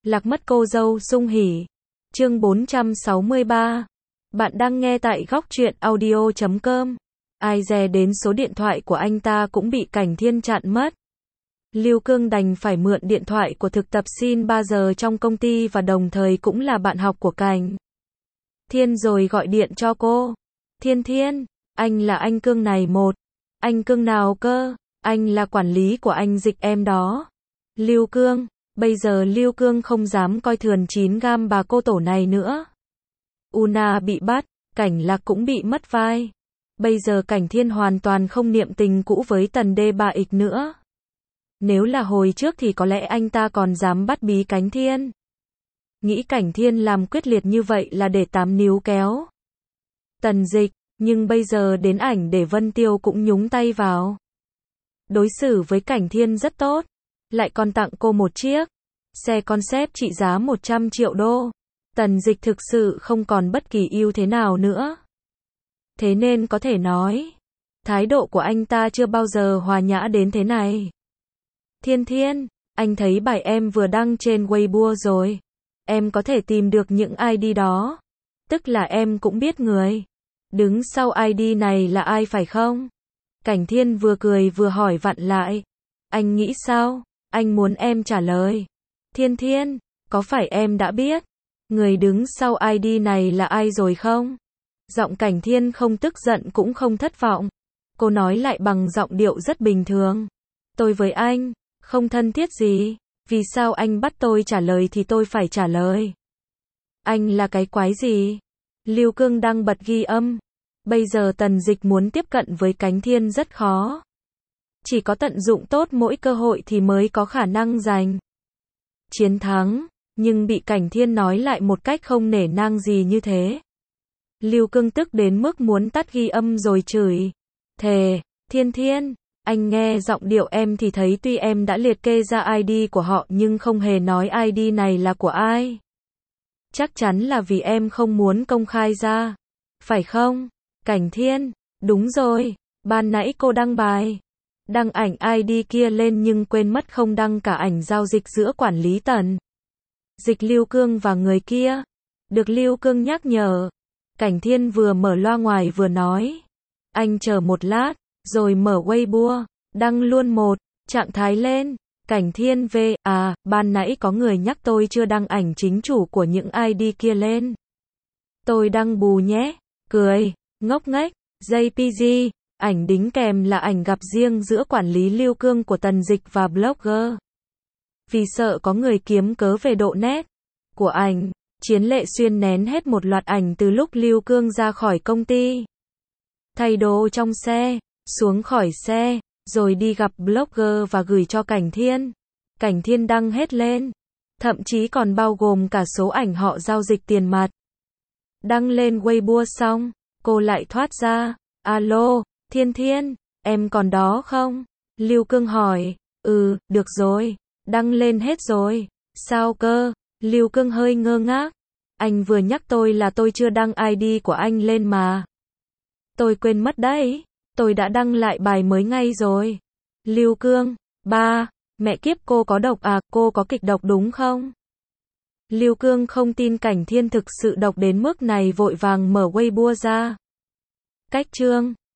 Lạc mất cô dâu sung hỉ. Chương 463. Bạn đang nghe tại góc truyện audio.com. Ai dè đến số điện thoại của anh ta cũng bị Cảnh Thiên chặn mất. Lưu Cương đành phải mượn điện thoại của thực tập sinh 3 giờ trong công ty và đồng thời cũng là bạn học của Cảnh Thiên rồi gọi điện cho cô. Thiên, anh là anh Cương này một. Anh Cương nào cơ? Anh là quản lý của anh Dịch em đó. Lưu Cương. Bây giờ Lưu Cương không dám coi thường 9 gam bà cô tổ này nữa. Una bị bắt, Cảnh Lạc cũng bị mất vai. Bây giờ Cảnh Thiên hoàn toàn không niệm tình cũ với Tần D3X nữa. Nếu là hồi trước thì có lẽ anh ta còn dám bắt bí Cảnh Thiên. Nghĩ Cảnh Thiên làm quyết liệt như vậy là để 8 níu kéo Tần Dịch, nhưng bây giờ đến ảnh để Vân Tiêu cũng nhúng tay vào. Đối xử với Cảnh Thiên rất tốt, lại còn tặng cô một chiếc xe concept trị giá 100 triệu đô. Tần Dịch thực sự không còn bất kỳ ưu thế nào nữa. Thế nên có thể nói, thái độ của anh ta chưa bao giờ hòa nhã đến thế này. Thiên, anh thấy bài em vừa đăng trên Weibo rồi. Em có thể tìm được những ID đó. Tức là em cũng biết người đứng sau ID này là ai phải không? Cảnh Thiên vừa cười vừa hỏi vặn lại. Anh nghĩ sao? Anh muốn em trả lời. Thiên, có phải em đã biết người đứng sau ID này là ai rồi không? Giọng Cảnh Thiên không tức giận cũng không thất vọng. Cô nói lại bằng giọng điệu rất bình thường. Tôi với anh không thân thiết gì. Vì sao anh bắt tôi trả lời thì tôi phải trả lời? Anh là cái quái gì? Lưu Cương đang bật ghi âm. Bây giờ Tần Dịch muốn tiếp cận với Cảnh Thiên rất khó. Chỉ có tận dụng tốt mỗi cơ hội thì mới có khả năng giành chiến thắng, nhưng bị Cảnh Thiên nói lại một cách không nể nang gì như thế. Lưu Cương tức đến mức muốn tắt ghi âm rồi chửi. Thề, Thiên, anh nghe giọng điệu em thì thấy tuy em đã liệt kê ra ID của họ nhưng không hề nói ID này là của ai. Chắc chắn là vì em không muốn công khai ra. Phải không? Cảnh Thiên, đúng rồi, ban nãy cô đăng đăng ảnh ID kia lên nhưng quên mất không đăng cả ảnh giao dịch giữa quản lý Tần Dịch Lưu Cương và người kia. Được Lưu Cương nhắc nhở. Cảnh Thiên vừa mở loa ngoài vừa nói. Anh chờ một lát, rồi mở Weibo, đăng luôn một trạng thái lên. Cảnh Thiên ban nãy có người nhắc tôi chưa đăng ảnh chính chủ của những ID kia lên. Tôi đăng bù nhé. Cười, ngốc nghếch, JPG. Ảnh đính kèm là ảnh gặp riêng giữa quản lý Lưu Cương của Tần Dịch và blogger. Vì sợ có người kiếm cớ về độ nét của ảnh, Chiến Lệ Xuyên nén hết một loạt ảnh từ lúc Lưu Cương ra khỏi công ty, thay đồ trong xe, xuống khỏi xe, rồi đi gặp blogger và gửi cho Cảnh Thiên. Cảnh Thiên đăng hết lên, thậm chí còn bao gồm cả số ảnh họ giao dịch tiền mặt. Đăng lên Weibo xong, cô lại thoát ra. Alo, Thiên, em còn đó không? Lưu Cương hỏi. Được rồi, đăng lên hết rồi. Sao cơ? Lưu Cương hơi ngơ ngác. Anh vừa nhắc tôi là tôi chưa đăng ID của anh lên mà. Tôi quên mất đấy, tôi đã đăng lại bài mới ngay rồi. Lưu Cương, mẹ kiếp cô có độc à, cô có kịch độc đúng không? Lưu Cương không tin Cảnh Thiên thực sự độc đến mức này vội vàng mở Weibo ra. Cách chương